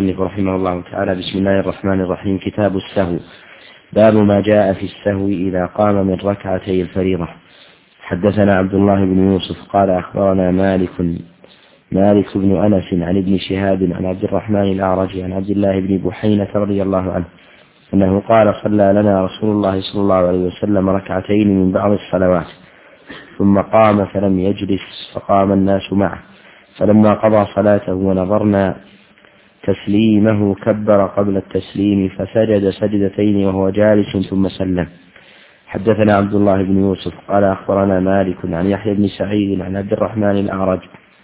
المصنف رحمه الله تعالى. بسم الله الرحمن الرحيم. كتاب السهو. باب ما جاء في السهو إذا قام من ركعتي الفريضة. حدثنا عبد الله بن يوسف قال أخبرنا مالك بن أنس عن ابن شهاب عن عبد الرحمن الأعرج عن عبد الله بن بحينة رضي الله عنه أنه قال: صلى لنا رسول الله صلى الله عليه وسلم ركعتين من بعض الصلوات، ثم قام فلم يجلس، فقام الناس معه، فلما قضى صلاته ونظرنا تسليمه كبر قبل التسليم فسجد سجدتين وهو جالس ثم سلم. حدثنا عبد الله بن يوسف قال أخبرنا مالك عن يحيى بن سعيد عن عبد الرحمن الأعرج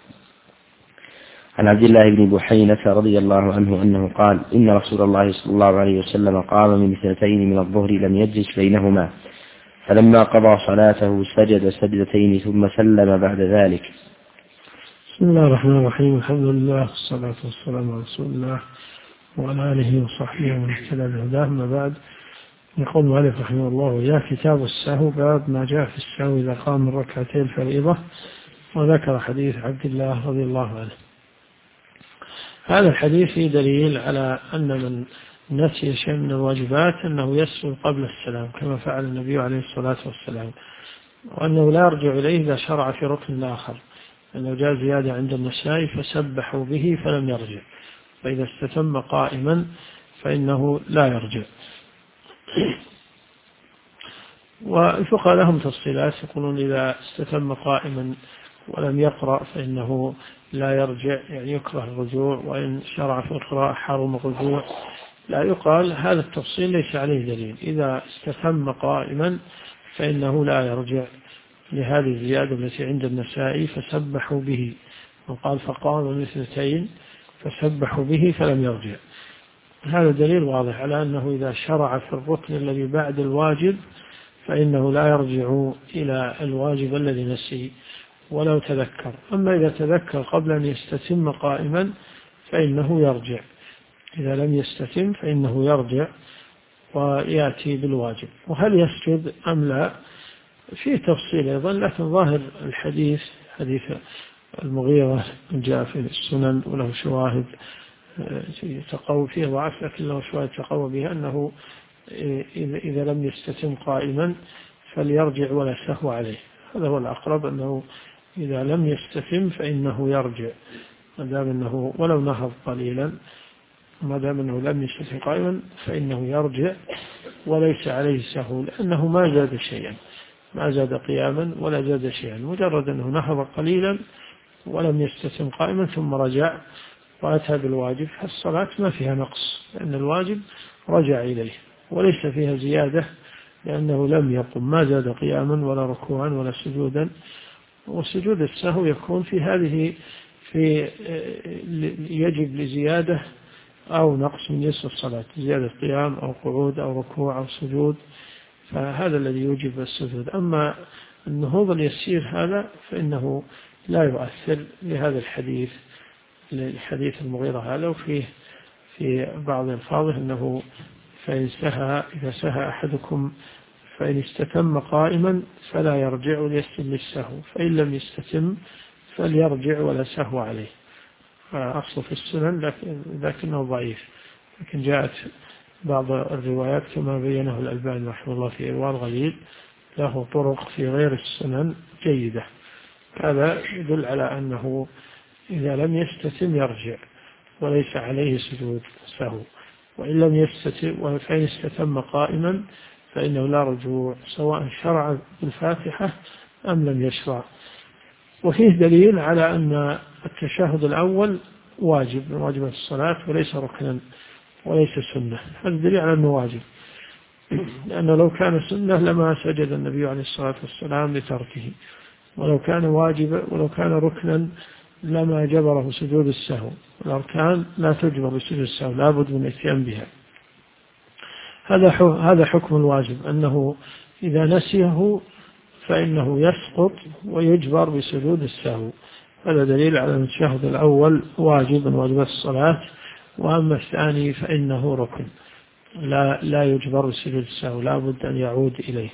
عن عبد الله بن بحينة رضي الله عنه أنه قال: إن رسول الله صلى الله عليه وسلم قام من 2 من الظهر لم يجلس بينهما، فلما قضى صلاته سجد سجدتين ثم سلم بعد ذلك. بسم الله الرحمن الرحيم. الحمد لله والصلاة والسلام على رسول الله وعلى آله وصحبه ومن اهتدى بهداه. أما بعد، يقول المؤلف رحمه الله: يا كتاب السهو. باب ما جاء في السهو إذا قام من ركعتي الفريضة. وذكر حديث عبد الله رضي الله عنه. هذا الحديث فيه دليل على أن من نسي شيء من الواجبات أنه يسجد قبل السلام كما فعل النبي عليه الصلاة والسلام، وأنه لا يرجع إليه إذا شرع في ركن آخر، أنه جاء زيادة عند النسائي فسبحوا به فلم يرجع، فإذا استتم قائما فإنه لا يرجع. والفقهاء لهم تفصيلات، يقولون إذا استتم قائما ولم يقرأ فإنه لا يرجع، يعني يكره الرجوع، وإن شرع في القراءة حرم الرجوع. لا يقال هذا التفصيل ليس عليه دليل، إذا استتم قائما فإنه لا يرجع، لهذه الزيادة التي عند النسائي فسبحوا به، وقال فقام من 2 فسبحوا به فلم يرجع. هذا دليل واضح على أنه إذا شرع في الركن الذي بعد الواجب فإنه لا يرجع إلى الواجب الذي نسي ولو تذكر. أما إذا تذكر قبل أن يستتم قائما فإنه يرجع، إذا لم يستتم فإنه يرجع ويأتي بالواجب. وهل يسجد أم لا فيه تفصيل أيضا، لكن ظاهر الحديث حديث المغيرة جاء في السنن وله شواهد تقوى فيه ضعف، لكن له شواهد تقوى بها أنه إذا لم يستتم قائما فليرجع ولا سهو عليه. هذا هو الأقرب، أنه إذا لم يستتم فإنه يرجع، ما دام أنه ولو نهض قليلا، ما دام أنه لم يستتم قائما فإنه يرجع وليس عليه سهو، لأنه ما زاد شيئا، ما زاد قياما ولا زاد شيئا، مجرد أنه نهض قليلا ولم يستتم قائما ثم رجع وأتى بالواجب، فالصلاة ما فيها نقص، لأن الواجب رجع إليه، وليس فيها زيادة لأنه لم يقم، ما زاد قياما ولا ركوعا ولا سجودا. وسجود السهو يكون في هذه يجب لزيادة أو نقص من يسر الصلاة، زيادة قيام أو قعود أو ركوع أو سجود، فهذا الذي يوجب السجود. أما النهوض اليسير هذا فإنه لا يؤثر، لهذا الحديث المغيرة هذا، وفيه في بعض الفاظه أنه إذا سهى أحدكم فإن استتم قائما فلا يرجع ليسجد للسهو، فإن لم يستتم فليرجع ولا سهو عليه. أصل في السنن لكنه ضعيف، لكن جاءت بعض الروايات كما بينه الألباني رحمه الله في إرواء الغليل، له طرق في غير السنن جيدة. هذا يدل على أنه إذا لم يستتم يرجع وليس عليه سجود سهو، وإن لم يستتم فإن استتم قائما فإنه لا رجوع، سواء شرع بالفاتحة أم لم يشرع. وفيه دليل على أن التشهد الأول واجب من واجبات الصلاة وليس ركنا وليس سنة. هذا دليل على أنه واجب، لأنه لو كان سنة لما سجد النبي عليه الصلاة والسلام لتركه، ولو كان واجبا ولو كان ركنا لما جبره سجود السهو، والأركان لا تجبر بسجود السهو، لا بد من الاتيان بها. هذا حكم الواجب، أنه إذا نسيه فإنه يسقط ويجبر بسجود السهو. هذا دليل على أن التشهد الأول واجب من واجبات الصلاة، وأما الثاني فإنه ركن لا يجبر بسجود السهو، لا بد أن يعود إليه.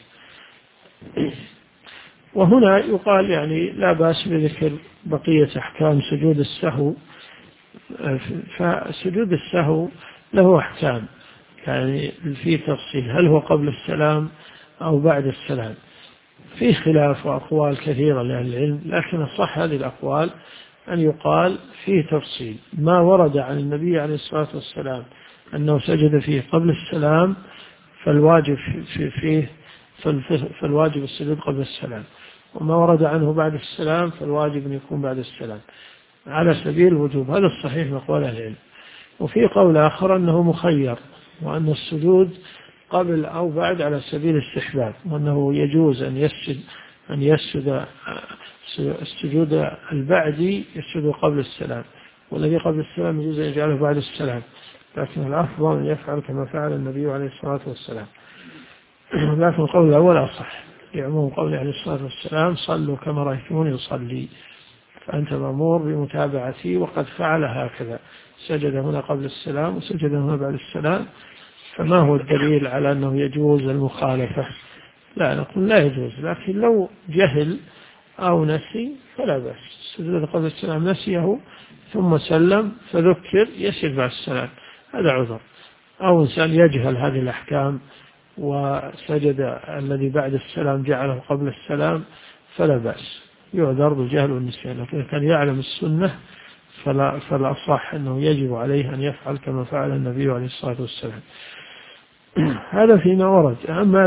وهنا يقال يعني لا بأس بذكر بقية أحكام سجود السهو فسجود السهو له أحكام، يعني في تفصيل، هل هو قبل السلام أو بعد السلام؟ في خلاف وأقوال كثيرة لأهل العلم، لكن الصح هذه الأقوال أن يقال فيه تفصيل. ما ورد عن النبي عليه الصلاة والسلام أنه سجد فيه قبل السلام فالواجب فيه فالواجب السجود قبل السلام، وما ورد عنه بعد السلام فالواجب أن يكون بعد السلام على سبيل الوجوب. هذا الصحيح من أقوال أهل العلم. وفي قول آخر أنه مخير، وأن السجود قبل أو بعد على سبيل الاستحباب، وأنه يجوز أن يسجد السجود البعدي يسجد قبل السلام، والذي قبل السلام يجوز أن يجعله بعد السلام، لكن الأفضل أن يفعل كما فعل النبي عليه الصلاة والسلام. لكن القول الأول أصح، لعموم قوله عليه الصلاة والسلام: صلوا كما رأيتموني أصلي، فأنت مأمور بمتابعتي، وقد فعل هكذا، سجد هنا قبل السلام وسجد هنا بعد السلام. فما هو الدليل على أنه يجوز المخالفة؟ لا، نقول لا يجوز، لكن لو جهل أو نسي فلا بأس. سجد قبل السلام نسيه ثم سلم فذكر يسجد بعد السلام، هذا عذر. أو إنسان يجهل هذه الأحكام وسجد الذي بعد السلام جعله قبل السلام فلا بأس، يعذر بالجهل والنسيان. لكن كان يعلم السنة فلا صح أنه يجب عليه أن يفعل كما فعل النبي عليه الصلاة والسلام. هذا فيما ورد. أما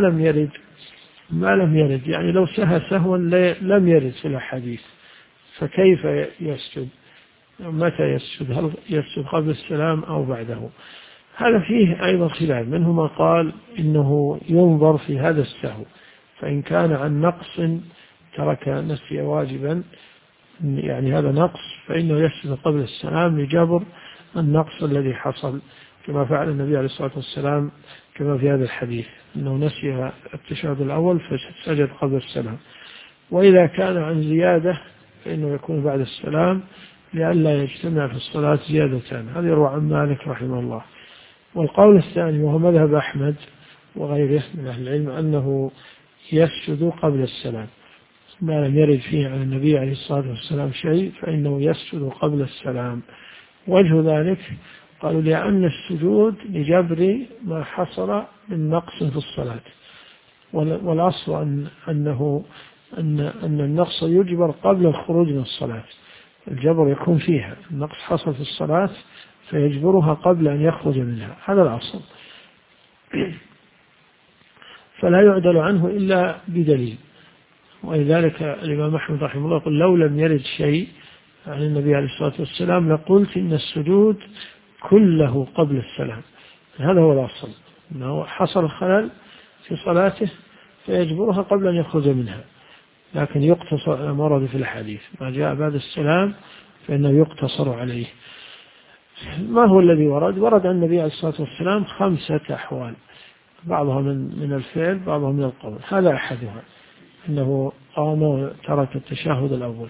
ما لم يرد يعني لو سهى سهوا لم يرد في الحديث، فكيف يسجد؟ متى يسجد؟ هل يسجد قبل السلام أو بعده؟ هذا فيه أيضا خلاف، منهم من قال إنه ينظر في هذا السهو، فإن كان عن نقص ترك نسي واجبا، يعني هذا نقص، فإنه يسجد قبل السلام لجبر النقص الذي حصل، كما فعل النبي عليه الصلاة والسلام كما في هذا الحديث أنه نسي التشهد الأول فسجد قبل السلام. وإذا كان عن زيادة فإنه يكون بعد السلام لئلا يجتمع في الصلاة زيادتان. هذا يروى عن مالك رحمه الله. والقول الثاني وهو مذهب أحمد وغيره من أهل العلم أنه يسجد قبل السلام، ما لم يرد فيه عن النبي عليه الصلاة والسلام شيء فإنه يسجد قبل السلام. وجه ذلك قالوا لأن السجود لجبر ما حصل من نقص في الصلاة، والأصل أن النقص يجبر قبل الخروج من الصلاة، الجبر يكون فيها، النقص حصل في الصلاة فيجبرها قبل أن يخرج منها، هذا الأصل. فلا يعدل عنه إلا بدليل. ولذلك الإمام أحمد رحمه الله يقول: لو لم يرد شيء عن النبي عليه الصلاة والسلام لقلت إن السجود كله قبل السلام. هذا هو الأصل، أنه حصل خلل في صلاته فيجبرها قبل أن يخرج منها، لكن يقتصر ما ورد في الحديث، ما جاء بعد السلام فإنه يقتصر عليه. ما هو الذي ورد عن النبي عليه الصلاة والسلام 5 أحوال، بعضها من الفعل بعضها من القول. هذا أحدها أنه قام وترك التشهد الأول،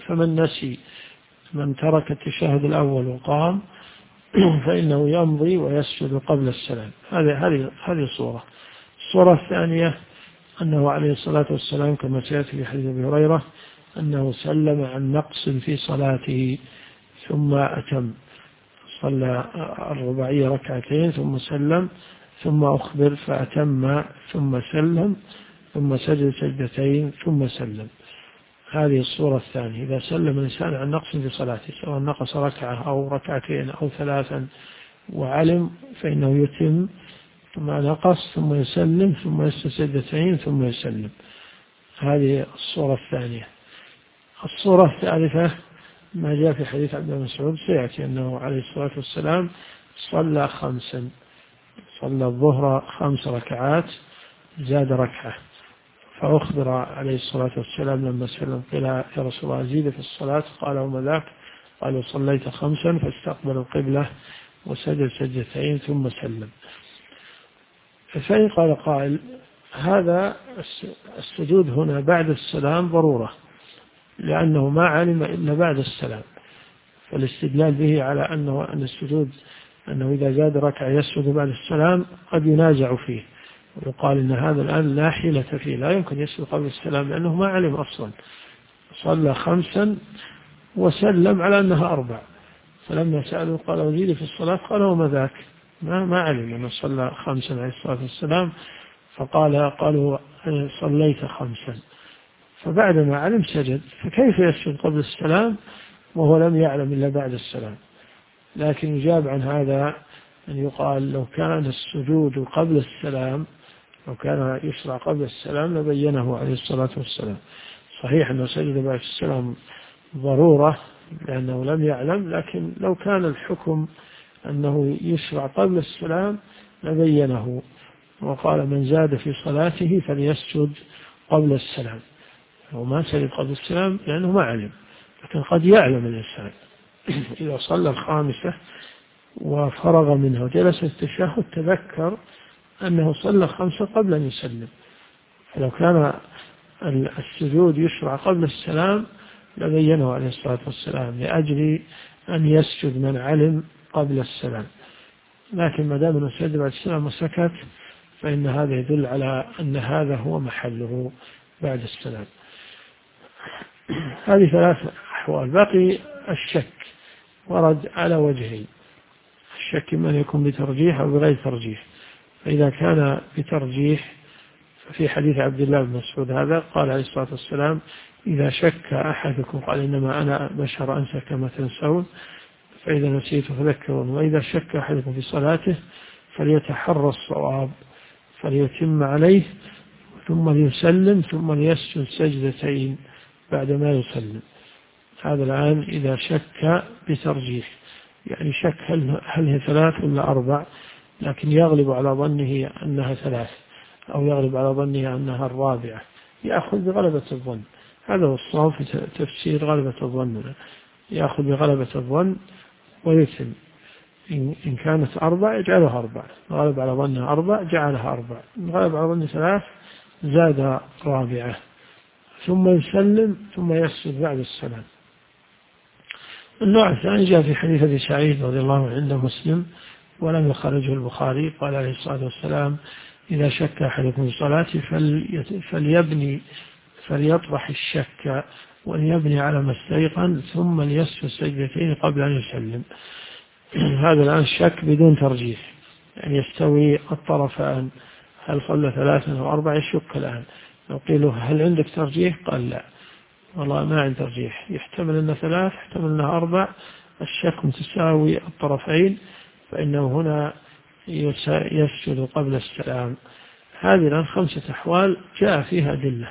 من ترك التشهد الأول وقام فإنه يمضي ويسجد قبل السلام. هذه صورة. الصورة الثانية أنه عليه الصلاة والسلام كما سيأتي في حديث أبي هريرة أنه سلم عن نقص في صلاته ثم أتم، صلى الرباعية 2 ركعتين ثم سلم، ثم أخبر فأتم ثم سلم، ثم سجد 2 سجدتين ثم سلم. هذه الصورة الثانية، إذا سلم الإنسان عن نقص في صلاته سواء نقص 1 ركعة أو 2 ركعتين أو 3 وعلم فإنه يتم ثم نقص ثم يسلم ثم يسجد 2 سجدتين ثم يسلم. هذه الصورة الثانية. الصورة الثالثة ما جاء في حديث عبد الله بن مسعود سيأتي أنه عليه الصلاة والسلام صلى 5، صلى الظهر 5 ركعات زاد ركعة، فأخبر عليه الصلاة والسلام لما سلم قيل: يا رسول الله زيد في الصلاة؟ قال: وما ذاك؟ قالوا: صليت 5 فاستقبل القبلة وسجد 2 سجدتين ثم سلم. فإن قال قائل: هذا السجود هنا بعد السلام ضرورة، لأنه ما علم إلا بعد السلام، فالاستدلال به على أن السجود أنه إذا زاد ركعة يسجد بعد السلام قد ينازع فيه، ويقال إن هذا الآن لا حيلة فيه، لا يمكن يسجد قبل السلام لأنه ما علم أصلا، صلى 5 وسلم على أنها 4، فلما سألوا قال أزيد في الصلاة، قال وما ذاك؟ ما علم أنه صلى 5 عليه الصلاة والسلام، قالوا صليت 5. فبعدما علم سجد، فكيف يسجد قبل السلام وهو لم يعلم إلا بعد السلام؟ لكن يجاب عن هذا أن يقال لو كان السجود قبل السلام، لو كان يشرع قبل السلام لبينه عليه الصلاة والسلام. صحيح أنه سجد بعد السلام ضرورة لأنه لم يعلم، لكن لو كان الحكم أنه يشرع قبل السلام لبينه، وقال من زاد في صلاته فليسجد قبل السلام. هو ما سجد قبل السلام لأنه ما علم، لكن قد يعلم الإنسان إذا صلى 5 وفرغ منها وجلس التشهد تذكر أنه صلى 5 قبل أن يسلم، فلو كان السجود يشرع قبل السلام لبينه عليه الصلاة والسلام لأجل أن يسجد من علم قبل السلام. لكن ما دام أنه سجد بعد السلام وسكت فإن هذا يدل على أن هذا هو محله بعد السلام. هذه 3 أحوال. باقي الشك ورد على وجهين، الشك إما أن يكون بترجيح أو بغير ترجيح. فإذا كان بترجيح ففي حديث عبد الله بن مسعود هذا قال عليه الصلاة والسلام إذا شك أحدكم، قال إنما أنا بشر أنسى كما تنسون، فإذا نسيت فذكرون، وإذا شك أحدكم في صلاته فليتحرى الصواب فليتم عليه ثم ليسلم ثم ليسجد سجدتين بعد ما يسلم. هذا الآن إذا شك بترجيح، يعني شك هل هي 3 ولا 4، لكن يغلب على ظنه أنها 3 أو يغلب على ظنه أنها 4، يأخذ بغلبة الظن. هذا هو الصواب في تفسير غلبة الظن، يأخذ بغلبة الظن ويتم. إن كانت 4 يجعلها 4، غلب على ظنها 4 جعلها 4، غلب على ظنه 3 زاد 4، ثم يسلم ثم يسجد بعد السلام. النوع الثاني جاء في حديث أبي سعيد رضي الله عنه عند مسلم ولم يخرجه البخاري، قال عليه الصلاة والسلام إذا شك أحدكم في صلاته فليطرح الشك وليبني على ما استيقن ثم ليسجد سجدتين قبل أن يسلم. هذا الآن شك بدون ترجيح، يعني يستوي الطرفان، هل صلى 3 أو 4 يشك الآن. لو قيل له هل عندك ترجيح؟ قال لا والله ما عندي ترجيح، يحتمل أنه 3 يحتمل أنه 4، الشك متساوي الطرفين، فإنه هنا يسجد قبل السلام. هذه الآن 5 أحوال جاء فيها أدلة.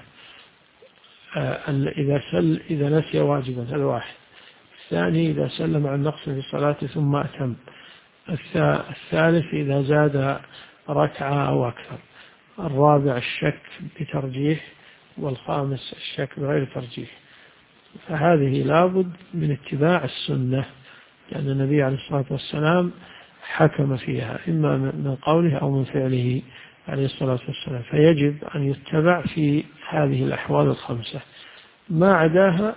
إذا نسي واجبا هذا 1، الثاني إذا سلم عن نقص في صلاته ثم أتم، الثالث إذا زاد ركعة أو أكثر، الرابع الشك بترجيح، والخامس الشك بغير ترجيح. فهذه لابد من اتباع السنة، لأن النبي عليه الصلاة والسلام حكم فيها إما من قوله أو من فعله عليه الصلاة والسلام، فيجب أن يتبع في هذه الأحوال ال5. ما عداها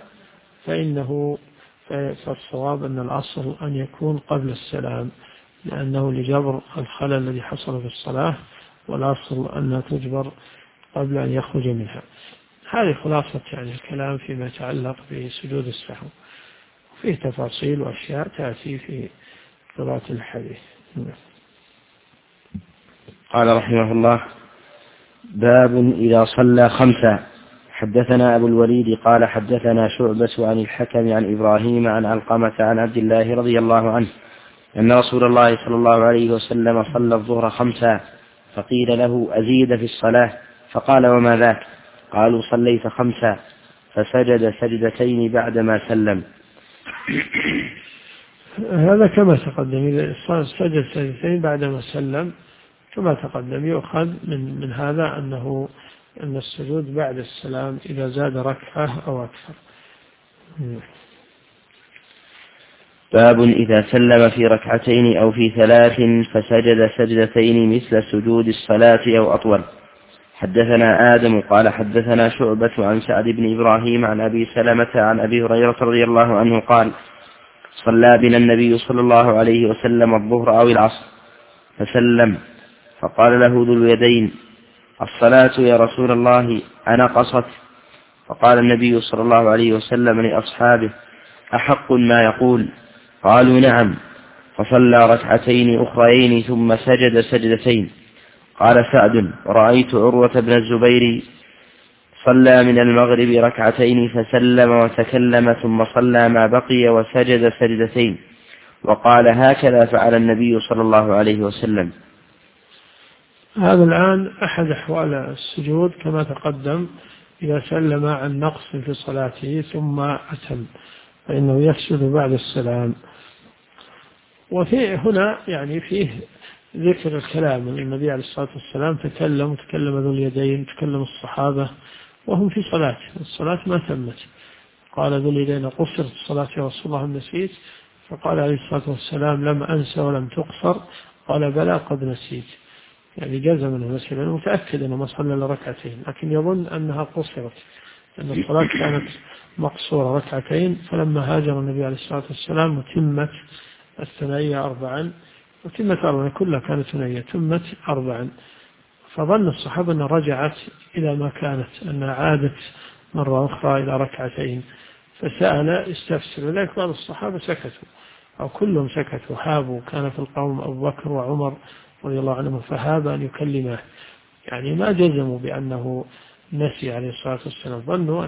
فالصواب أن الأصل أن يكون قبل السلام، لأنه لجبر الخلل الذي حصل في الصلاة، والأصل أنها تجبر قبل أن يخرج منها. هذه خلاصة يعني الكلام فيما يتعلق بسجود السهو، وفيه تفاصيل وأشياء تأتي في قراءة الحديث. قال رحمه الله باب إذا صلى 5. حدثنا أبو الوليد قال حدثنا شعبة عن الحكم عن إبراهيم عن علقمة عن عبد الله رضي الله عنه أن رسول الله صلى الله عليه وسلم صلى الظهر 5، فقيل له أزيد في الصلاة، فقال وما ذاك؟ قالوا صليت 5، فسجد سجدتين بعدما سلم. هذا كما تقدم، إذا سجد سجدتين بعدما سلم كما تقدم، يؤخذ من هذا أن السجود بعد السلام إذا زاد ركعة أو أكثر. باب إذا سلم في 2 أو في 3 فسجد سجدتين مثل سجود الصلاة أو أطول. حدثنا آدم قال حدثنا شعبة عن سعد بن إبراهيم عن أبي سلمة عن أبي هريرة رضي الله عنه قال صلى بنا النبي صلى الله عليه وسلم الظهر أو العصر فسلم، فقال له ذو اليدين الصلاة يا رسول الله أنا قصت؟ فقال النبي صلى الله عليه وسلم لأصحابه أحق ما يقول؟ قالوا نعم، فصلى ركعتين أخريين ثم سجد سجدتين. قال سعد: رأيت عروة بن الزبير صلى من المغرب ركعتين فسلم وتكلم ثم صلى ما بقي وسجد سجدتين، وقال: هكذا فعل النبي صلى الله عليه وسلم. هذا الآن أحد أحوال السجود كما تقدم، إذا سلم عن نقص في صلاته ثم أتم فإنه يسجد بعد السلام. وفي هنا يعني فيه ذكر الكلام، النبي عليه الصلاة والسلام تكلم ذو اليدين، تكلم الصحابة وهم في صلاة، الصلاة ما تمت. قال ذو اليدين: قصرت الصلاة يا رسول الله، نسيت؟ فقال عليه الصلاة والسلام: لم أنس ولم تقصر. قال: بلى قد نسيت. يعني جزم منه نسي، لأنه متأكد أنه ما صلى إلا ركعتين، لكن يظن أنها قصرت، أن الصلاة كانت مقصورة ركعتين. فلما هاجر النبي عليه الصلاة والسلام وتمت الثنائية 4، وتمت 4 كلها كانت ثنائية، تمت 4، فظن الصحابة أن رجعت إلى ما كانت، أنها عادت مرة أخرى إلى ركعتين، فسأل استفسر. ولذلك بعض الصحابة سكتوا أو كلهم سكتوا، هابوا. كان في القوم أبو بكر وعمر رضي الله عنهم، فهاب أن يكلمه، يعني ما جزموا بأنه نسي عليه الصلاة والسلام، ظنوا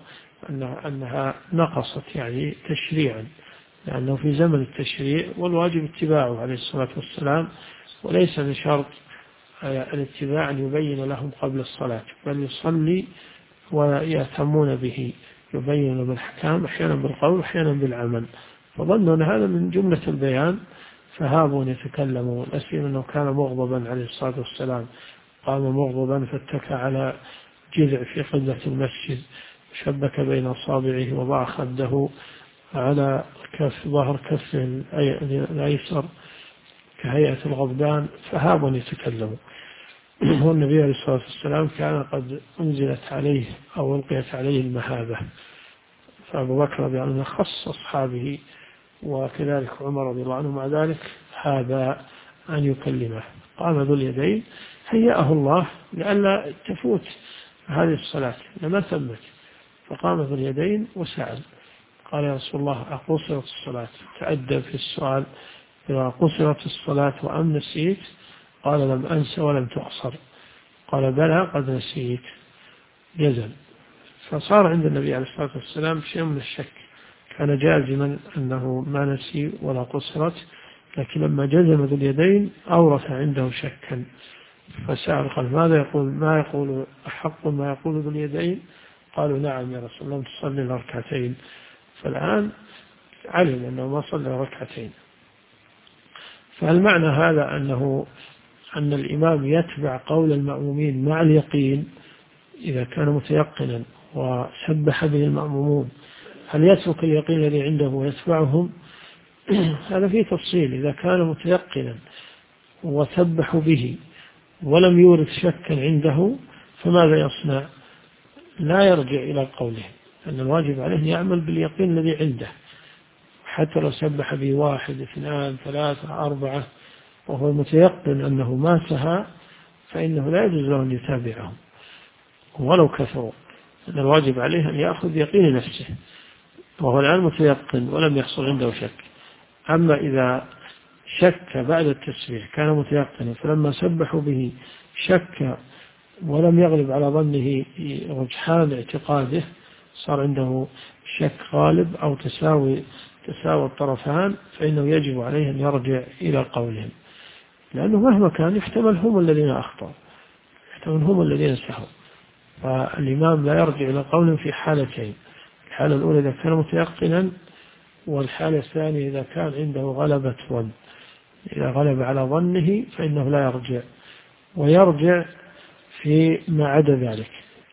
أنها نقصت يعني تشريعا، لأنه في زمن التشريع والواجب اتباعه عليه الصلاة والسلام، وليس من شرط الاتباع أن يبين لهم قبل الصلاة، بل يصلي ويأتمون به، يبين بالأحكام أحيانا بالقول أحيانا بالعمل. فظنوا أن هذا من جملة البيان، فهابوا أن يتكلموا. الأسئلة أنه كان مغضبا عليه الصلاة والسلام، قام مغضبا فاتكى على جذع في قبلة المسجد، شبك بين أصابعه وضع خده على ظهر كفه الأيسر كهيئة الغضبان، فهابوا أن يتكلموا. والنبي عليه الصلاة والسلام كان قد أنزلت عليه أو ألقيت عليه المهابة، فأبو بكر رضي الله عنه خص أصحابه، وكذلك عمر رضي الله عنه مع ذلك هذا أن يكلمه. قام ذو اليدين هيأه الله لئلا تفوت هذه الصلاة لما تمت، فقام ذو اليدين وسأل، قال: يا رسول الله، أقصرت الصلاة؟ تأدب في السؤال، إذا قصرت الصلاة وأم نسيت؟ قال: لم أنس ولم تقصر. قال: بلى قد نسيت. جزم. فصار عند النبي عليه الصلاة والسلام شيء من الشك، كان جازما أنه ما نسي ولا قصرت، لكن لما جزم ذو اليدين أورث عنده شكا، فسأل قال: ماذا يقول؟ ما يقول أحق ما يقول ذو اليدين؟ قالوا: نعم يا رسول الله، تصلي ركعتين. فالآن علم أنه ما صلى ركعتين. فالمعنى هذا أن الإمام يتبع قول المأمومين مع اليقين إذا كان متيقنا وسبح به المأمومون، هل يترك اليقين الذي عنده ويتبعهم؟ هذا فيه تفصيل. إذا كان متيقنا وسبحوا به ولم يورد شكا عنده فماذا يصنع؟ لا يرجع إلى قوله، أن الواجب عليه أن يعمل باليقين الذي عنده، حتى لو سبح به 1 2 3 4 وهو متيقن أنه ما سهى، فإنه لا يجوز له أن يتابعهم ولو كثروا، أن الواجب عليه أن يأخذ يقين نفسه، وهو الآن متيقن ولم يحصل عنده شك. أما إذا شك بعد التسبيح، كان متيقنا فلما سبحوا به شك ولم يغلب على ظنه رجحان اعتقاده، صار عنده شك غالب أو تساوي الطرفان، فإنه يجب عليه أن يرجع إلى قولهم، لأنه مهما كان يحتمل هم الذين أخطأوا، يحتمل هم الذين سهوا. فالإمام لا يرجع إلى قولهم في حالتين: الحالة الأولى إذا كان متيقنا، والحالة الثانية إذا كان عنده غلبة ظن. إذا غلب على ظنه فإنه لا يرجع، ويرجع في ما عدا ذلك.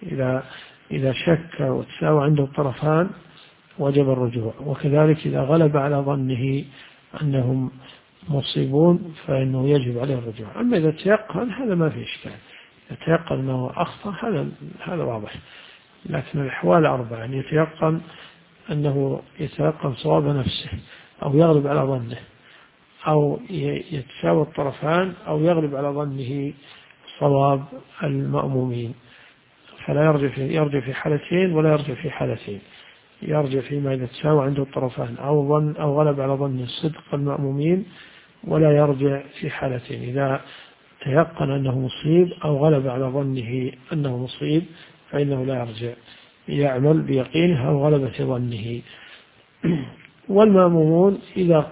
إذا شك وتساوى عنده الطرفان وجب الرجوع، وكذلك إذا غلب على ظنه أنهم مصيبون فإنه يجب عليه الرجوع. أما إذا تيقن هذا ما في إشكال، إذا تيقن أنه أخطأ هذا واضح. لكن الأحوال 4: أن يتيقن صواب نفسه، أو يغلب على ظنه، أو يتساوى الطرفان، أو يغلب على ظنه صواب المأمومين، فلا يرجع في حالتين ولا يرجع في حالتين. يرجع فيما إذا تساوى عنده الطرفان أو غلب على ظن صدق المأمومين، ولا يرجع في حالتين: إذا تيقن أنه مصيب أو غلب على ظنه أنه مصيب فإنه لا يرجع، يعمل بيقينه أو غلبة ظنه. والمأمومون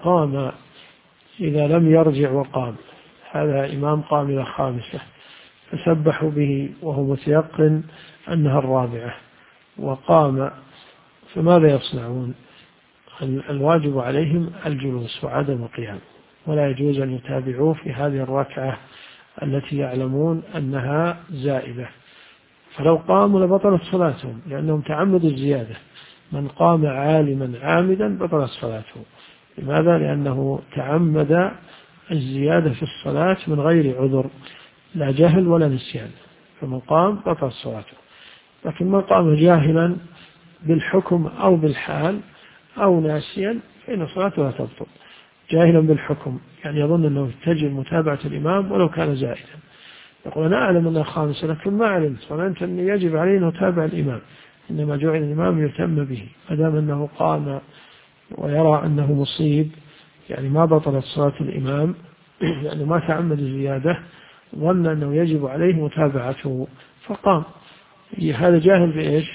إذا لم يرجع وقام، هذا إمام قام إلى خامسة فسبحوا به وهو متيقن أنها الرابعة وقام، فماذا يصنعون؟ الواجب عليهم الجلوس وعدم القيام، ولا يجوز أن يتابعوه في هذه الركعة التي يعلمون أنها زائدة، فلو قاموا لبطلت صلاتهم لأنهم تعمدوا الزيادة. من قام عالما عامدا بطلت صلاته. لماذا؟ لأنه تعمد الزيادة في الصلاة من غير عذر، لا جهل ولا نسيان، فمن قام بطلت صلاته. لكن من قام جاهلا بالحكم أو بالحال أو ناسيا فإن صلاته لا تبطل. جاهلا بالحكم يعني يظن أنه تجب متابعة الإمام ولو كان زائدا، يقول أنا أعلم أنها خامسة لكن ما علمت، ظننت أنه يجب عليه أن أتابع الإمام، إنما جعل الإمام يهتم به، مادام أنه قام ويرى أنه مصيب يعني ما بطلت صلاة الإمام يعني ما تعمد الزيادة، ظن أنه يجب عليه متابعته فقام. هذا جاهل بإيش؟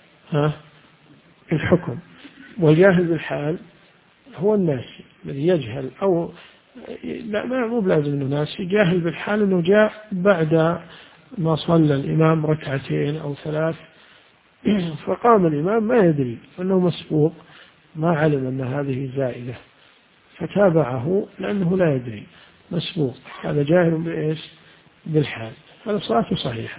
الحكم. والجاهل بالحال هو الناسي الذي يجهل، أو لا مو بلازم أنه ناسي، جاهل بالحال أنه جاء بعد ما صلى الإمام ركعتين أو 3 فقام الإمام ما يدري أنه مسبوق، ما علم أن هذه زائدة فتابعه لأنه لا يدري مسبوق، هذا جاهل بإيش؟ بالحال، هذا صلاته صحيحة.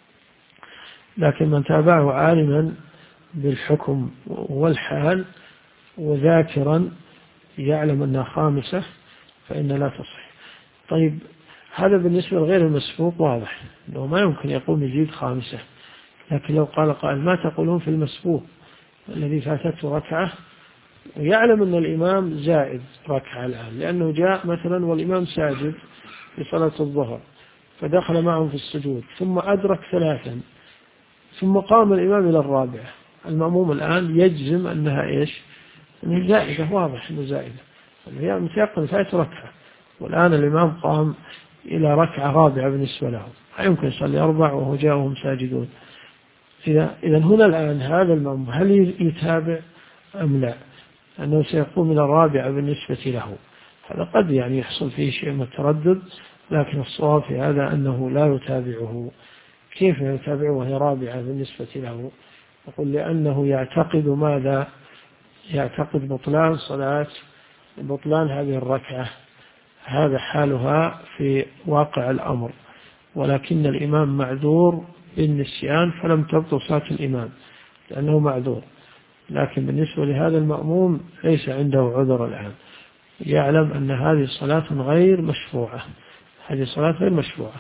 لكن من تابعه عالما بالحكم والحال وذاكرا يعلم أنها خامسة فإن لا تصح. طيب هذا بالنسبة لغير المسبوق واضح أنه ما يمكن يقوم يزيد خامسة، لكن لو قال قائل ما تقولون في المسبوق الذي فاتته ركعة ويعلم أن الإمام زائد ركعة الآن، لأنه جاء مثلا والإمام ساجد في صلاة الظهر فدخل معهم في السجود ثم أدرك 3 ثم قام الإمام إلى الرابعة، المأموم الآن يجزم أنها إيش؟ أنها زائدة، واضح أنها زائدة، هي متيقن فات ركعة، والآن الإمام قام إلى ركعة رابعة بالنسبة له، لا يمكن يصلي 4 وهو جاءهم ساجدون. إذا هنا الآن هذا المأموم هل يتابع أم لا؟ أنه سيقوم إلى الرابعة بالنسبة له، هذا قد يعني يحصل فيه شيء من التردد، لكن الصواب في هذا أنه لا يتابعه. كيف يتابعه وهي رابعة بالنسبة له؟ يقول لأنه يعتقد ماذا؟ يعتقد بطلان صلاة، بطلان هذه الركعة، هذا حالها في واقع الأمر، ولكن الإمام معذور بالنسيان فلم تبطل صلاة الإمام لأنه معذور. لكن بالنسبة لهذا المأموم ليس عنده عذر الآن، يعلم أن هذه صلاة غير مشروعة، هذه صلاة غير مشروعة،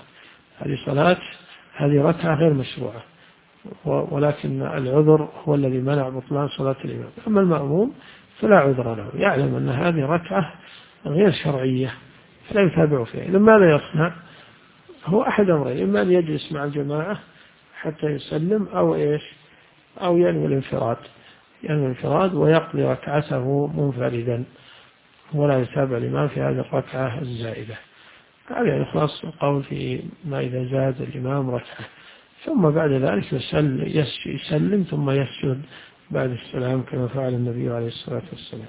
هذه ركعة غير مشروعة، ولكن العذر هو الذي منع بطلان صلاة الإمام. أما المأموم فلا عذر له، يعلم أن هذه ركعة غير شرعية فلا يتابع فيها. لما لا يصنع هو أحد أمرين: إما أن يجلس مع الجماعة حتى يسلم، أو إيش؟ أو ينوي الانفراد ويقضي ركعته منفردا ولا يتابع الإمام في هذه الركعة الزائدة. هذا يعني خلاص القول في ما إذا زاد الإمام ركعة ثم بعد ذلك يسلم ثم يسجد بعد السلام كما فعل النبي عليه الصلاة والسلام.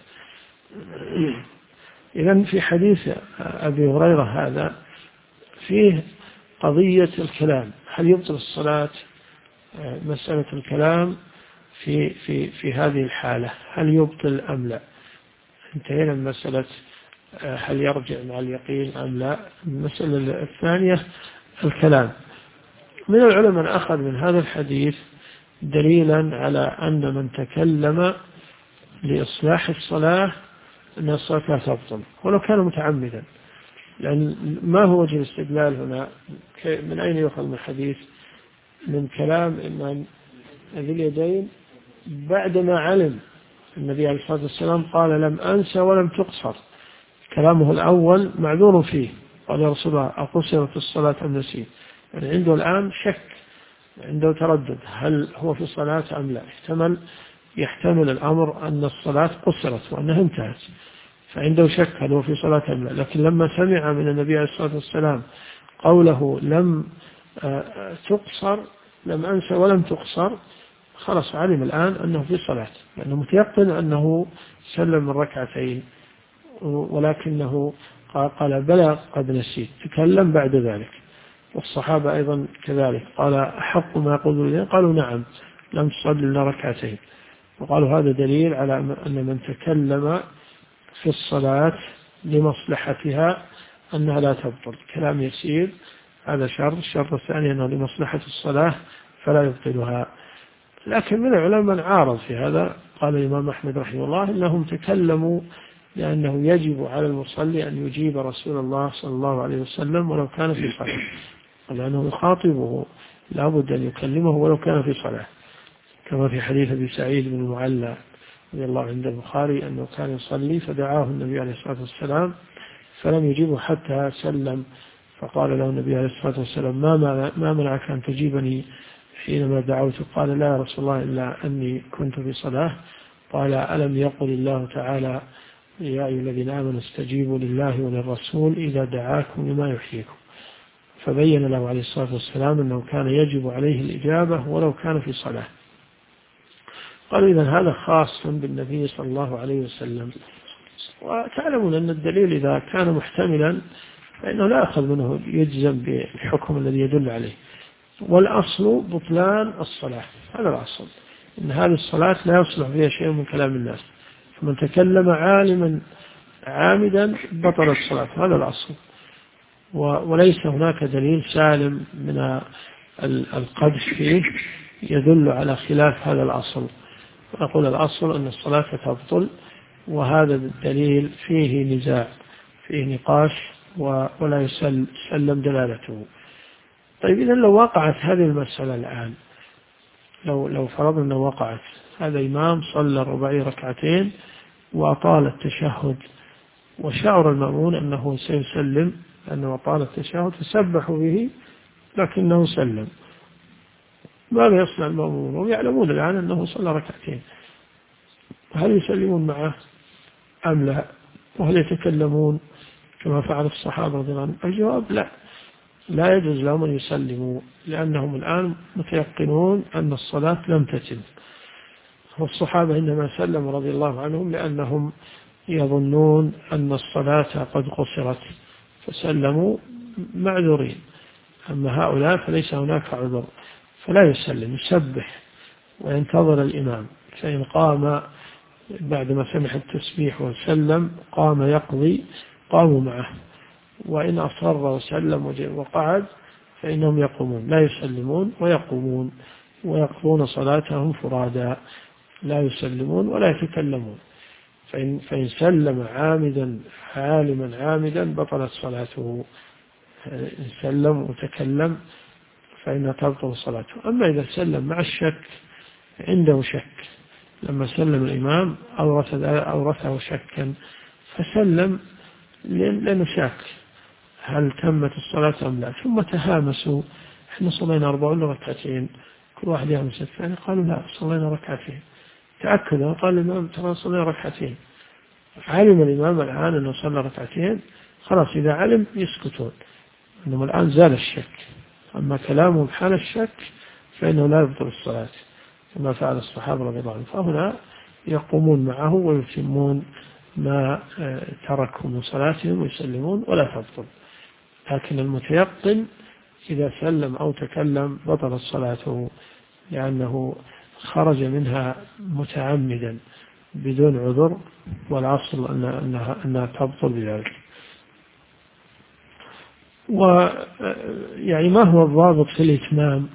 إذن في حديث أبي هريرة هذا فيه قضية الكلام، هل يبطل الصلاة؟ مسألة الكلام في هذه الحالة هل يبطل أم لا؟ انتهينا من مسألة هل يرجع مع اليقين أم لا. المسألة الثانية الكلام. من العلماء أخذ من هذا الحديث دليلا على أن من تكلم لإصلاح الصلاة أن الصلاة لا تبطل ولو كان متعمدا، لأن ما هو وجه الاستدلال هنا؟ من أين يؤخذ من الحديث؟ من كلام من ذي اليدين بعدما علم النبي عليه الصلاة والسلام قال لم أنسى ولم تقصر، كلامه الأول معذور فيه، قال يا رسول الله أقصرت الصلاة أم نسيت؟ يعني عنده الآن شك، عنده تردد هل هو في الصلاة أم لا، احتمل يحتمل الأمر أن الصلاة قصرت وأنها انتهت، فعنده شك هل هو في صلاة أم لا. لكن لما سمع من النبي عليه الصلاة والسلام قوله لم تقصر، لم أنسى ولم تقصر، خلاص علم الآن أنه في صلاة، لأنه متيقن أنه سلم من ركعتين، ولكنه قال بلى قد نسيت، تكلم بعد ذلك. والصحابة أيضا كذلك، قال أحق ما يقول لي، قالوا نعم لم تصلي إلا ركعتين، وقالوا هذا دليل على أن من تكلم في الصلاة لمصلحتها أنها لا تبطل، كلام يسير، هذا شرط. الشرط الثاني أنه لمصلحة الصلاة فلا يبطلها. لكن من العلماء من عارض في هذا، قال الإمام أحمد رحمه الله إنهم تكلموا لأنه يجب على المصلي أن يجيب رسول الله صلى الله عليه وسلم ولو كان في صلاة، لأنه يخاطبه لابد أن يكلمه ولو كان في صلاة، كما في حديث أبي سعيد بن المعلى رضي الله عند البخاري أنه كان يصلي فدعاه النبي عليه الصلاة والسلام فلم يجيبه حتى سلم، فقال له النبي عليه الصلاة والسلام ما منعك أن تجيبني حينما دعوت؟ قال لا يا رسول الله إلا أني كنت في صلاة. قال ألم يقل الله تعالى يا أيها الذين آمنوا استجيبوا لله وللرسول إذا دعاكم لما يحييكم؟ فبين له عليه الصلاة والسلام أنه كان يجب عليه الإجابة ولو كان في صلاة. قالوا إذن هذا خاص بالنبي صلى الله عليه وسلم. وتعلمون أن الدليل إذا كان محتملا فإنه لا أخذ منه يجزم بالحكم الذي يدل عليه. والأصل بطلان الصلاة، هذا الأصل، إن هذه الصلاة لا يصلح فيها شيء من كلام الناس، فمن تكلم عالما عامدا بطلت الصلاة، هذا الأصل. وليس هناك دليل سالم من القدح فيه يدل على خلاف هذا الأصل. نقول الأصل أن الصلاة تبطل، وهذا الدليل فيه نزاع، فيه نقاش، ولا يسلم دلالته. طيب إذن لو وقعت هذه المسألة الآن، لو فرضنا أنه وقعت، هذا إمام صلى الرباعي ركعتين وأطال التشهد، وشعر المأمون أنه سيسلم أنه أطال التشهد فسبحوا به لكنه سلم، ماذا يصنع المأمون؟ هم يعلمون الآن أنه صلى ركعتين، هل يسلمون معه أم لا؟ وهل يتكلمون كما فعل الصحابة رضي الله عنهم؟ الجواب لا يجوز لهم أن يسلموا، لأنهم الآن متيقنون أن الصلاة لم تتم. والصحابة إنما سلموا رضي الله عنهم لأنهم يظنون أن الصلاة قد قصرت فسلموا معذورين، أما هؤلاء فليس هناك عذر، فلا يسلم، يسبح وينتظر الإمام، فإن قام بعدما سمع التسبيح وسلم قام يقضي قاموا معه، وإن أصر وسلم وقعد فإنهم يقومون، لا يسلمون ويقومون ويقضون صلاتهم فرادا، لا يسلمون ولا يتكلمون. فإن سلم عامدا عالما عامدا بطلت صلاته، إن سلم وتكلم فإنها تبطل صلاته. أما إذا سلم مع الشك، عنده شك، لما سلم الإمام أورثه شكا فسلم لأنه شاك هل تمت الصلاة أم لا، ثم تهامسوا احنا صلينا 40 ركعتين، كل واحد يهمس الثاني، قالوا لا صلينا ركعتين، تأكدوا قال الإمام ترى صلينا ركعتين، علم الإمام الآن أنه صلى ركعتين، خلاص إذا علم يسكتون، أنهم الآن زال الشك. أما كلامهم حال الشك فإنه لا يبطل الصلاة كما فعل الصحابة رضي الله عنهم، فهنا يقومون معه ويتمون ما تركوا من صلاتهم ويسلمون ولا تبطل. لكن المتيقن إذا سلم أو تكلم بطلت صلاته، لأنه خرج منها متعمدا بدون عذر، والأصل أنها تبطل بذلك. ويعني ما هو الضابط في الإتمام؟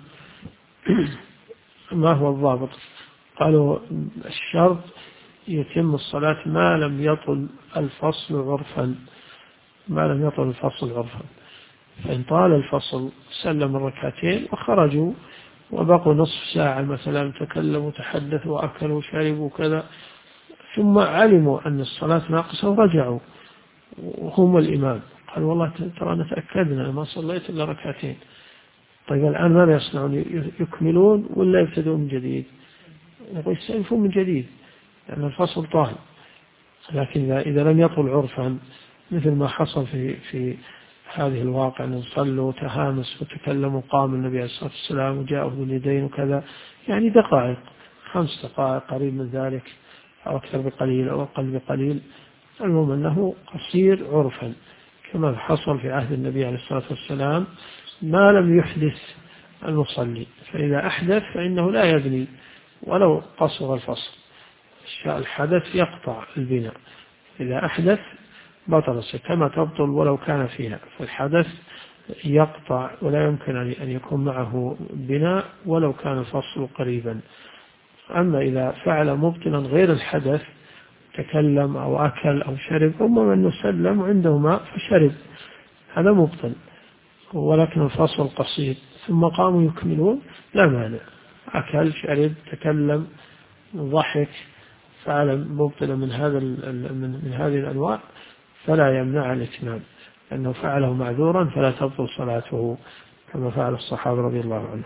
ما هو الضابط؟ قالوا الشرط يتم الصلاة ما لم يطل الفصل عرفا، ما لم يطل الفصل عرفا. فإن طال الفصل سلم الركعتين وخرجوا وبقوا نصف ساعة مثلا، تكلموا تحدثوا وأكلوا وشربوا كذا، ثم علموا أن الصلاة ناقصة ورجعوا وهم الإمام، قالوا والله ترى تأكدنا ما صليت إلا ركعتين. طيب الآن ماذا يصنعون؟ يكملون ولا يبتدون من جديد؟ نقول يستأنفون من جديد لأن الفصل طال. لكن إذا لم يطل عرفا مثل ما حصل في هذه الواقع أن صلوا وتهامس وتكلموا قام النبي عليه الصلاة والسلام وجاءه باليدين وكذا، يعني دقائق 5 دقائق قريب من ذلك أو أكثر بقليل أو أقل بقليل، المهم أنه قصير عرفا كما حصل في عهد النبي عليه الصلاة والسلام ما لم يحدث المصلي. فإذا أحدث فإنه لا يبني ولو قصر الفصل، الحدث يقطع البناء. إذا أحدث بطل كما تبطل ولو كان فيها، فالحدث يقطع ولا يمكن أن يكون معه بناء ولو كان الفصل قريبا. أما إذا فعل مبطلا غير الحدث تكلم أو أكل أو شرب، أما من سلم عنده ماء فشرب هذا مبطل ولكن الفصل قصير ثم قاموا يكملون لا مانع، أكل شرب تكلم ضحك فعل مبطلا من هذه الأنواع فلا يمنع الإتمام لأنه فعله معذورا فلا تبطل صلاته كما فعل الصحابة رضي الله عنهم.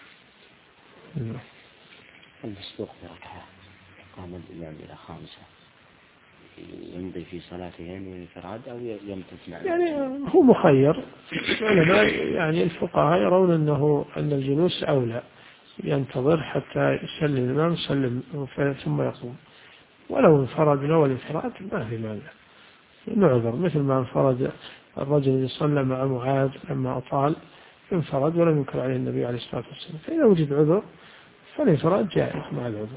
المسبوق بركعة قام الإمام إلى 5 يمضي في صلاته يعني انفراد أو يمكث معه؟ يعني هو مخير. يعني الفقهاء يرون أن الجلوس أولى، ينتظر حتى يسلم الإمام يسلم ثم يقوم، ولو انفرد له الانفراد ما في مانع نعذر، مثل ما انفرد الرجل الذي صلى مع معاذ لما أطال انفرد ولم ينكر عليه النبي عليه الصلاة والسلام. فإذا وجد عذر فالانفراد جائز مع العذر.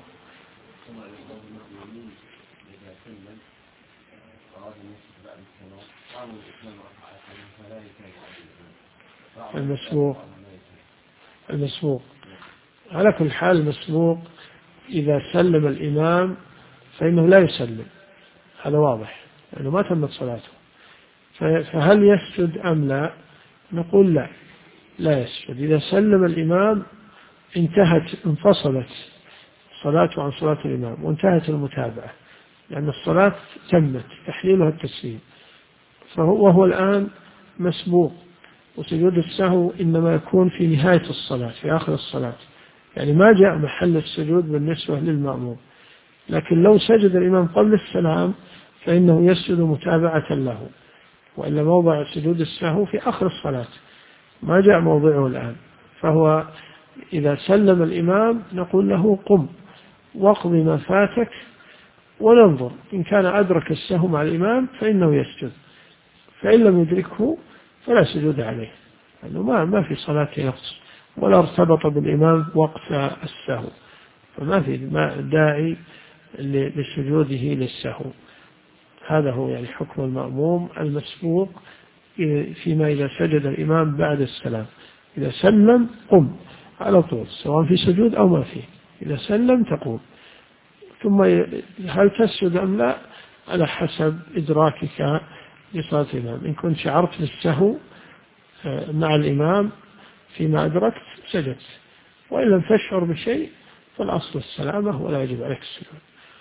المسبوق على كل حال المسبوق إذا سلم الإمام فإنه لا يسلم، هذا واضح لأنه ما تمت صلاته. فهل يسجد أم لا؟ نقول لا يسجد. إذا سلم الإمام انفصلت صلاته عن صلاة الإمام وانتهت المتابعة، لأن الصلاة تمت تحليلها التسليم، وهو الآن مسبوق. وسجود السهو إنما يكون في نهاية الصلاة في آخر الصلاة، يعني ما جاء محل السجود بالنسبة للمأموم. لكن لو سجد الإمام قبل السلام فإنه يسجد متابعة له، وإلا موضع سجود السهو في آخر الصلاة ما جاء موضعه الآن. فهو إذا سلم الإمام نقول له قم واقض ما فاتك وننظر إن كان أدرك السهو مع الإمام فإنه يسجد، فإن لم يدركه فلا سجود عليه لأنه ما في صلاة نقص ولا ارتبط بالإمام وقت السهو، فما في داعي لسجوده للسهو. هذا هو يعني حكم المأموم المسبوق فيما إذا سجد الإمام بعد السلام. إذا سلم قم على طول سواء في سجود أو ما فيه، إذا سلم تقوم، ثم هل تسجد أم لا على حسب إدراكك لصلاة الإمام. إن كنت شعرت بالسهو مع الإمام فيما أدركت سجدت، وإن لم تشعر بشيء فالأصل السلامة ولا يجب عليك السجود.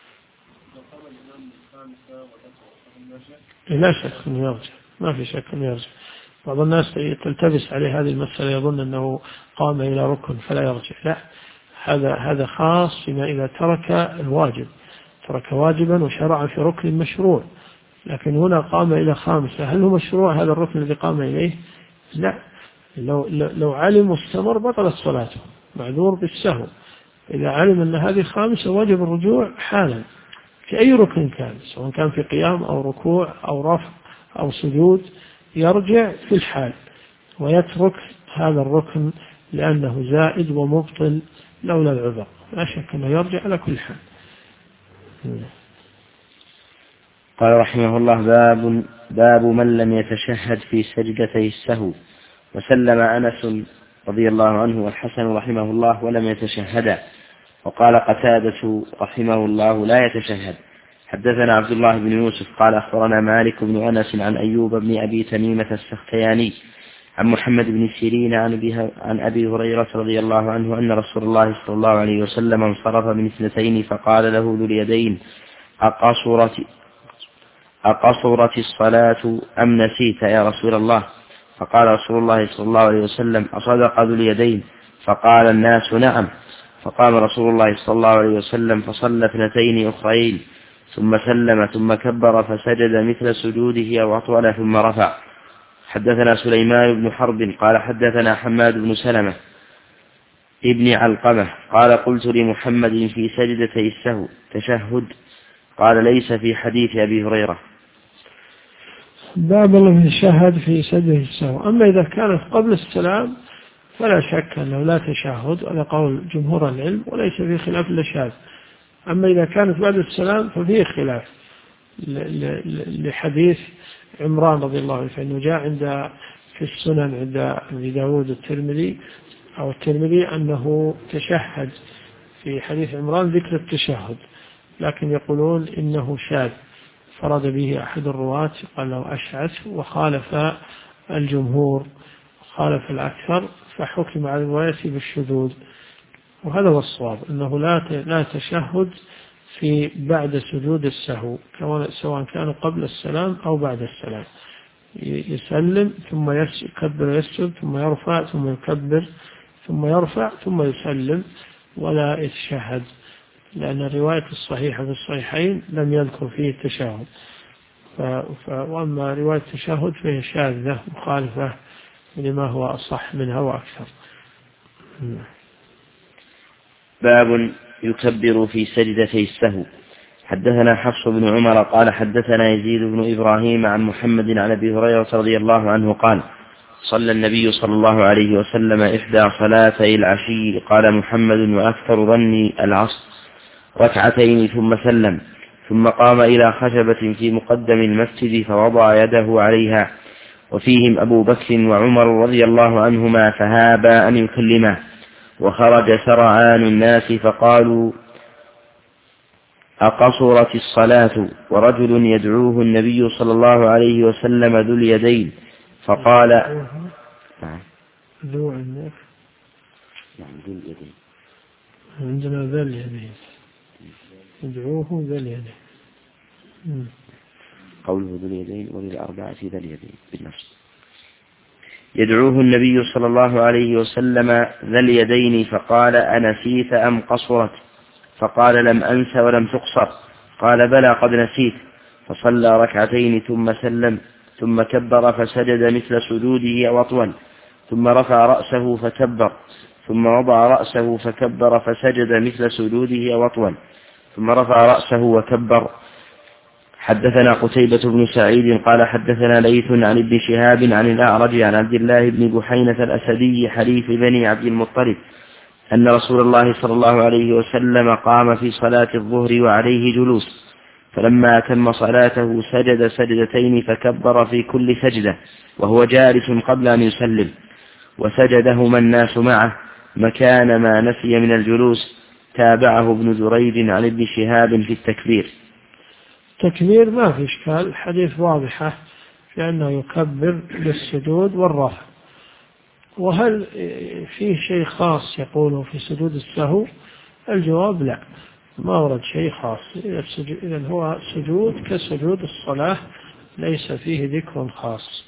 لا شك أنه يرجع، ما في شك أنه يرجع. بعض الناس تلتبس عليه هذه المسألة يظن أنه قام إلى ركن فلا يرجع، لا، هذا خاص فيما إذا ترك الواجب، ترك واجبا وشرع في ركن مشروع. لكن هنا قام إلى 5، هل هو مشروع هذا الركن الذي قام إليه؟ لا، لو علم واستمر بطلت صلاته، معذور بالسهو. إذا علم أن هذه 5 وجب الرجوع حالا في أي ركن كان، سواء كان في قيام أو ركوع أو رفع أو سجود، يرجع في الحال ويترك هذا الركن لأنه زائد ومبطل لولا العذر، لا شك أنه يرجع على كل حال. قال رحمه الله: باب من لم يتشهد في سجدتي السهو. وسلم أنس رضي الله عنه والحسن رحمه الله ولم يتشهدا. وقال قتادة رحمه الله: لا يتشهد. حدثنا عبد الله بن يوسف قال أخبرنا مالك بن أنس عن أيوب بن أبي تميمة السختياني عن محمد بن سيرين عن أبي هريرة رضي الله عنه أن رسول الله صلى الله عليه وسلم انصرف من 2 فقال له ذو اليدين: أقصرت الصلاة أم نسيت يا رسول الله؟ فقال رسول الله صلى الله عليه وسلم: أصدق ذو اليدين؟ فقال الناس: نعم. فقام رسول الله صلى الله عليه وسلم فصلى 2 أخرين ثم سلم ثم كبر فسجد مثل سجوده أو أطول ثم رفع. حدثنا سليمان بن حرب قال حدثنا حماد بن سلمة ابن علقمة قال قلت لمحمد في سجدتي السهو تشهد؟ قال ليس في حديث أبي هريرة. باب من شهد في سجدة السهو. أما إذا كانت قبل السلام فلا شك أنه لا تشهد، هذا قول جمهور العلم وليس فيه خلاف إلا شاذ. أما إذا كانت بعد السلام ففيه خلاف لحديث عمران رضي الله عنه، فإنه جاء في السنن عند أبي داود الترمذي أنه تشهد في حديث عمران ذكر التشهد، لكن يقولون إنه شاذ فرد به أحد الرواة قال له أشعث وخالف الجمهور خالف الأكثر، فحكم على الرواية بالشذوذ. وهذا هو الصواب، أنه لا تشهد في بعد سجود السهو سواء كان قبل السلام أو بعد السلام. يسلم ثم يكبر ويسجد ثم يرفع ثم يكبر ثم يرفع ثم يسلم ولا يتشهد، لأن الرواية الصحيحة في الصحيحين لم يذكر فيه التشهد. وأما رواية التشهد فهي شاذة مخالفة لما هو أصح منها وأكثر. باب يكبر في سجدتي السهو. حدثنا حفص بن عمر قال حدثنا يزيد بن إبراهيم عن محمد عن أبي هريرة رضي الله عنه قال صلى النبي صلى الله عليه وسلم 1 صلاتي العشي قال محمد وأكثر ظني العصر 2 ثم سلم ثم قام إلى خشبة في مقدم المسجد فوضع يده عليها وفيهم أبو بكر وعمر رضي الله عنهما فهابا أن يكلمه، وخرج سرعان الناس فقالوا أقصرت الصلاة، ورجل يدعوه النبي صلى الله عليه وسلم ذو اليدين فقال عندنا ذا اليدين يدعوه ذا اليدين، قوله ذو اليدين وللأربعة ذا اليدين بالنفس. يدعوه النبي صلى الله عليه وسلم ذا اليدين فقال أنسيت أم قصرت؟ فقال لم أنس ولم تقصر. قال بلى قد نسيت. فصلى 2 ثم سلم ثم كبر فسجد مثل سجوده أو أطول ثم رفع رأسه فكبر ثم وضع رأسه فكبر فسجد مثل سجوده أو أطول ثم رفع رأسه وكبر. حدثنا قتيبة بن سعيد قال حدثنا ليث عن ابن شهاب عن الأعرج عن عبد الله بن بحينة الأسدي حليف بني عبد المطلب أن رسول الله صلى الله عليه وسلم قام في صلاة الظهر وعليه جلوس، فلما أتم صلاته سجد 2 فكبر في كل سجدة وهو جالس قبل أن يسلم، وسجدهما الناس معه مكان ما نسي من الجلوس. تابعه ابن جريج عن ابن شهاب في التكبير. تكبير ما في إشكال، الحديث واضحة في أنه يكبر للسجود والرفع. وهل فيه شيء خاص يقوله في سجود السهو؟ الجواب لا، ما ورد شيء خاص. إذا هو سجود كسجود الصلاة ليس فيه ذكر خاص.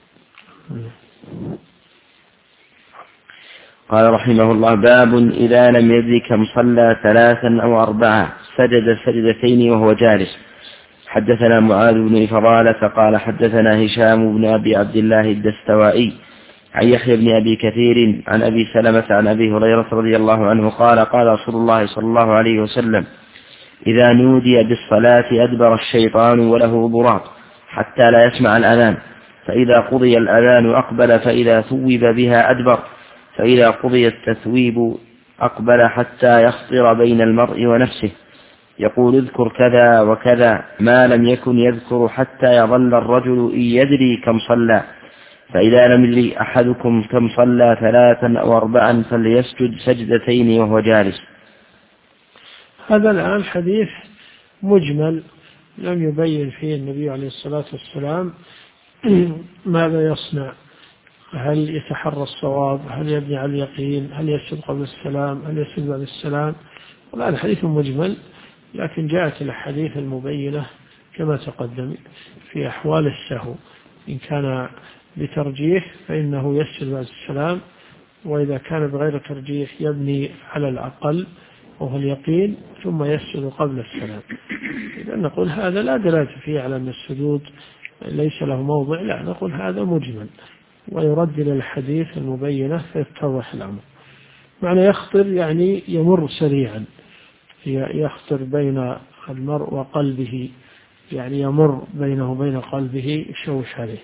قال رحمه الله باب إذا لم يدري كم صلى 3 أو 4 سجد 2 وهو جالس. حدثنا معاذ بن فضالة قال حدثنا هشام بن أبي عبد الله الدستوائي عن يحيى بن أبي كثير عن أبي سلمة عن أبي هريرة رضي الله عنه قال قال رسول الله صلى الله عليه وسلم إذا نودي بالصلاة أدبر الشيطان وله ضراط حتى لا يسمع الأذان، فإذا قضي الأذان أقبل، فإذا ثوب بها أدبر، فإذا قضي التثويب أقبل حتى يخطر بين المرء ونفسه يقول اذكر كذا وكذا ما لم يكن يذكر حتى يظل الرجل إن يدري كم صلى، فإذا لم يدري أحدكم كم صلى 3 أو 4 فليسجد 2 وهو جالس. هذا الآن حديث مجمل لم يبين فيه النبي عليه الصلاة والسلام ماذا يصنع، هل يتحرى الصواب، هل يبني على اليقين، هل يسجد قبل السلام، هل يسجد بعد السلام. والآن حديث مجمل، لكن جاءت الحديث المبينة كما تقدم في أحوال السهو. إن كان بترجيح فإنه يسجد بعد السلام، وإذا كان بغير ترجيح يبني على الأقل وهو اليقين ثم يسجد قبل السلام. إذا نقول هذا لا دلالة فيه على أن السجود ليس له موضع، لا، نقول هذا مجمل ويرد إلى الحديث المبينة فيتضح الأمر. معنى يخطر يعني يمر سريعا، يخطر بين المرء وقلبه، يعني يمر بينه وبين قلبه شوش عليه.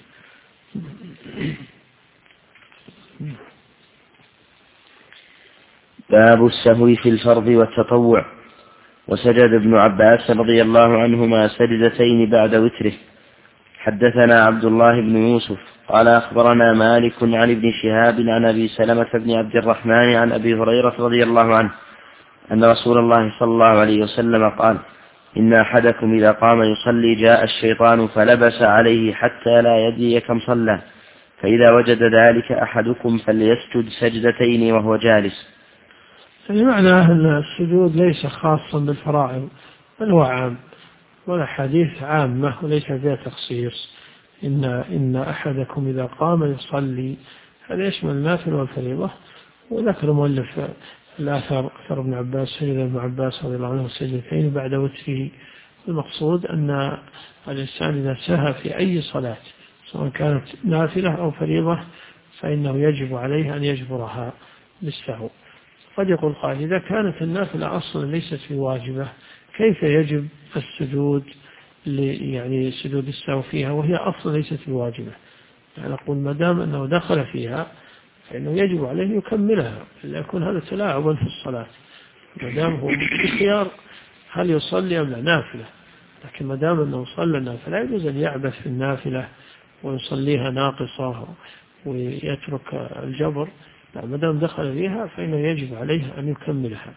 باب السهو في الفرض والتطوع. وسجد ابن عباس رضي الله عنهما سجدتين بعد وتره. حدثنا عبد الله بن يوسف قال أخبرنا مالك عن ابن شهاب عن أبي سلمة بن عبد الرحمن عن أبي هريرة رضي الله عنه أن رسول الله صلى الله عليه وسلم قال: إن أحدكم إذا قام يصلي جاء الشيطان فلبس عليه حتى لا يدري كم صلى، فإذا وجد ذلك أحدكم فليسجد سجدتين وهو جالس. يعني معناه أن السجود ليس خاصا بالفرائض بل هو عام، والأحاديث عامة وليس فيها تخصيص. إن أحدكم إذا قام يصلي، هذا يشمل النافل والفريضة. وذكر مؤلف الآثار أثر ابن عباس، سجد ابن عباس رضي الله عنه سجدتين بعد وتره. المقصود أن الإنسان إذا سهى في أي صلاة سواء كانت نافلة أو فريضة فإنه يجب عليه أن يجبرها بالسهو. قد يقول قائل: إذا كانت النافلة أصلا ليست بواجبة كيف يجب السجود، يعني سجود السهو فيها وهي أصلا ليست بواجبة؟ يعني نقول ما دام أنه دخل فيها فإنه يجب عليه يكملها، لا يكون هذا تلاعبا في الصلاة. ما دام هو بخيار هل يصلي أم لا نافلة، لكن ما دام أنه صلى النافلة لا يجوز أن يعبث في النافلة ويصليها ناقصة ويترك الجبر. لا، ما دام دخل فيها فإنه يجب عليه أن يكملها.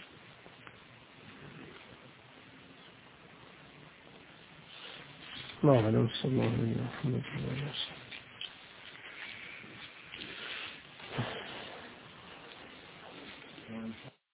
الله أعلم. صلى الله عليه وسلم.